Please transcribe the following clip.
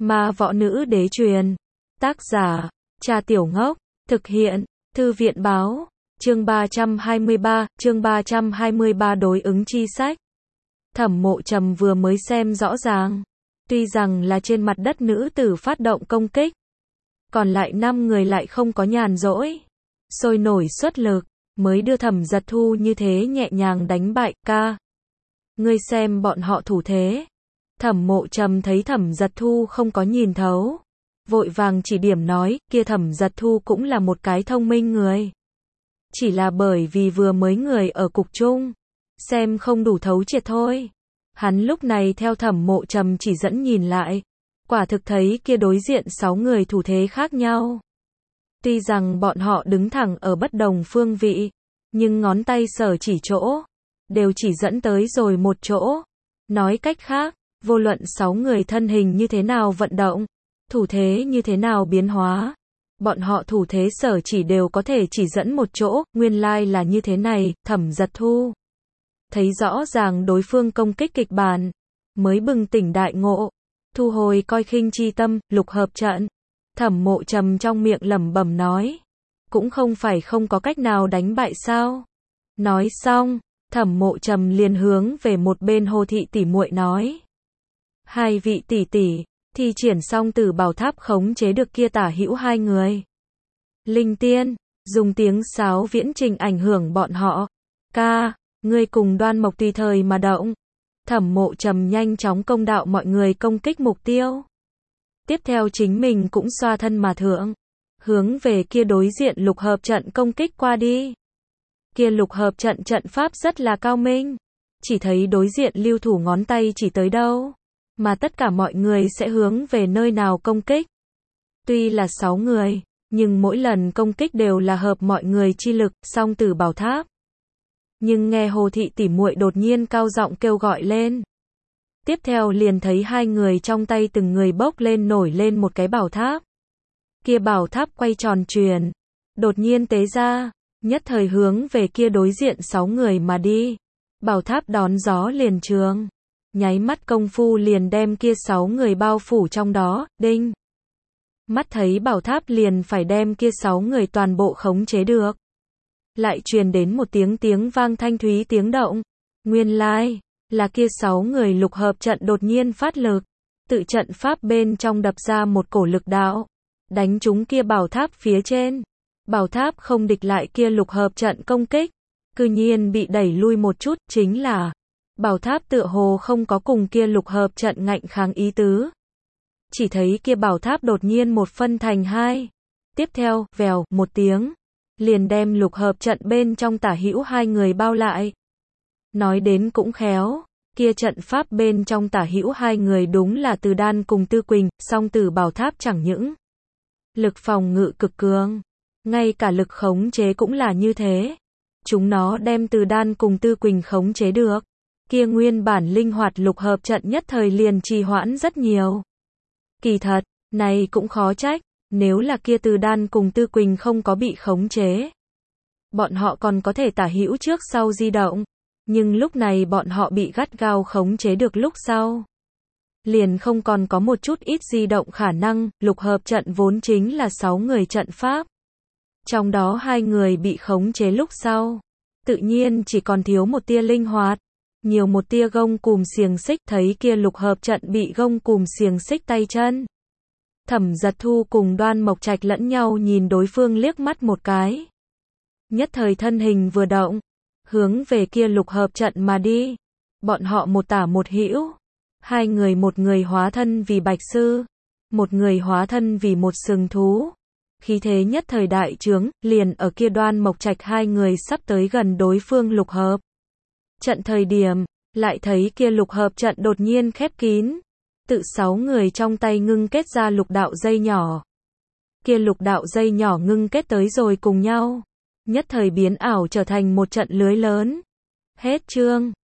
Ma Võ Nữ Đế truyền. Tác giả, Cha Tiểu Ngốc. Thực hiện, Thư viện Báo. Chương 323 đối ứng chi sách. Thẩm Mộ Trầm vừa mới xem rõ ràng. Tuy rằng là trên mặt đất nữ tử phát động công kích, còn lại 5 người lại không có nhàn rỗi, sôi nổi xuất lực, mới đưa Thẩm Giật Thu như thế nhẹ nhàng đánh bại. Ca, ngươi xem bọn họ thủ thế. Thẩm Mộ Trầm thấy Thẩm Giật Thu không có nhìn thấu, vội vàng chỉ điểm nói, kia Thẩm Giật Thu cũng là một cái thông minh người. Chỉ là bởi vì vừa mới người ở cục chung, xem không đủ thấu triệt thôi. Hắn lúc này theo Thẩm Mộ Trầm chỉ dẫn nhìn lại, quả thực thấy kia đối diện 6 người thủ thế khác nhau. Tuy rằng bọn họ đứng thẳng ở bất đồng phương vị, nhưng ngón tay sở chỉ chỗ, đều chỉ dẫn tới rồi một chỗ. Nói cách khác, vô luận 6 người thân hình như thế nào vận động, thủ thế như thế nào biến hóa, bọn họ thủ thế sở chỉ đều có thể chỉ dẫn một chỗ. Nguyên lai là như thế này. Thẩm Giật Thu thấy rõ ràng đối phương công kích kịch bản, mới bừng tỉnh đại ngộ, thu hồi coi khinh chi tâm. Lục hợp trận. Thẩm Mộ Trầm trong miệng lẩm bẩm nói, cũng không phải không có cách nào đánh bại sao. Nói xong, Thẩm Mộ Trầm liền hướng về một bên Hồ thị tỷ muội nói, hai vị tỷ tỷ, thi triển xong Tử Bảo Tháp khống chế được kia tả hữu 2 người. Linh Tiên, dùng tiếng sáo viễn trình ảnh hưởng bọn họ. Ca, ngươi cùng Đoan Mộc tùy thời mà động. Thẩm Mộ Trầm nhanh chóng công đạo mọi người công kích mục tiêu. Tiếp theo chính mình cũng xoa thân mà thượng, hướng về kia đối diện lục hợp trận công kích qua đi. Kia lục hợp trận trận pháp rất là cao minh, chỉ thấy đối diện lưu thủ ngón tay chỉ tới đâu, mà tất cả mọi người sẽ hướng về nơi nào công kích. Tuy là 6 người, nhưng mỗi lần công kích đều là hợp mọi người chi lực, song Tử Bảo Tháp. Nhưng nghe Hồ thị tỷ muội đột nhiên cao giọng kêu gọi lên. Tiếp theo liền thấy 2 người trong tay từng người bốc lên nổi lên một cái bảo tháp. Kia bảo tháp quay tròn chuyển, đột nhiên tế ra, nhất thời hướng về kia đối diện 6 người mà đi. Bảo tháp đón gió liền trường, nháy mắt công phu liền đem kia 6 người bao phủ trong đó. Đinh, mắt thấy bảo tháp liền phải đem kia 6 người toàn bộ khống chế được. Lại truyền đến một tiếng vang thanh thúy tiếng động. Nguyên lai là kia 6 người lục hợp trận đột nhiên phát lực, tự trận pháp bên trong đập ra một cổ lực đạo, đánh trúng kia bảo tháp phía trên. Bảo tháp không địch lại kia lục hợp trận công kích, cư nhiên bị đẩy lui một chút. Chính là bảo tháp tựa hồ không có cùng kia lục hợp trận ngạnh kháng ý tứ, chỉ thấy kia bảo tháp đột nhiên một phân thành 2. Tiếp theo, vèo một tiếng, liền đem lục hợp trận bên trong tả hữu 2 người bao lại. Nói đến cũng khéo, kia trận pháp bên trong tả hữu 2 người đúng là Từ Đan cùng Tư Quỳnh, song Tử Bảo Tháp chẳng những lực phòng ngự cực cường, ngay cả lực khống chế cũng là như thế. Chúng nó đem Từ Đan cùng Tư Quỳnh khống chế được, kia nguyên bản linh hoạt lục hợp trận nhất thời liền trì hoãn rất nhiều. Kỳ thật, này cũng khó trách, nếu là kia Từ Đan cùng Tư Quỳnh không có bị khống chế, bọn họ còn có thể tả hữu trước sau di động. Nhưng lúc này bọn họ bị gắt gao khống chế được lúc sau, liền không còn có một chút ít di động khả năng. Lục hợp trận vốn chính là 6 người trận pháp, trong đó 2 người bị khống chế lúc sau, tự nhiên chỉ còn thiếu một tia linh hoạt, nhiều một tia gông cùm xiềng xích. Thấy kia lục hợp trận bị gông cùm xiềng xích tay chân, Thẩm Giật Thu cùng Đoan Mộc Trạch lẫn nhau nhìn đối phương liếc mắt một cái, nhất thời thân hình vừa động, hướng về kia lục hợp trận mà đi. Bọn họ một tả một hữu, 2 người, một người hóa thân vì bạch sư, một người hóa thân vì một sừng thú. Khí thế nhất thời đại trướng, liền ở kia Đoan Mộc Trạch 2 người sắp tới gần đối phương lục hợp trận thời điểm, lại thấy kia lục hợp trận đột nhiên khép kín, tự 6 người trong tay ngưng kết ra lục đạo dây nhỏ. Kia lục đạo dây nhỏ ngưng kết tới rồi cùng nhau, nhất thời biến ảo trở thành một trận lưới lớn. Hết chương.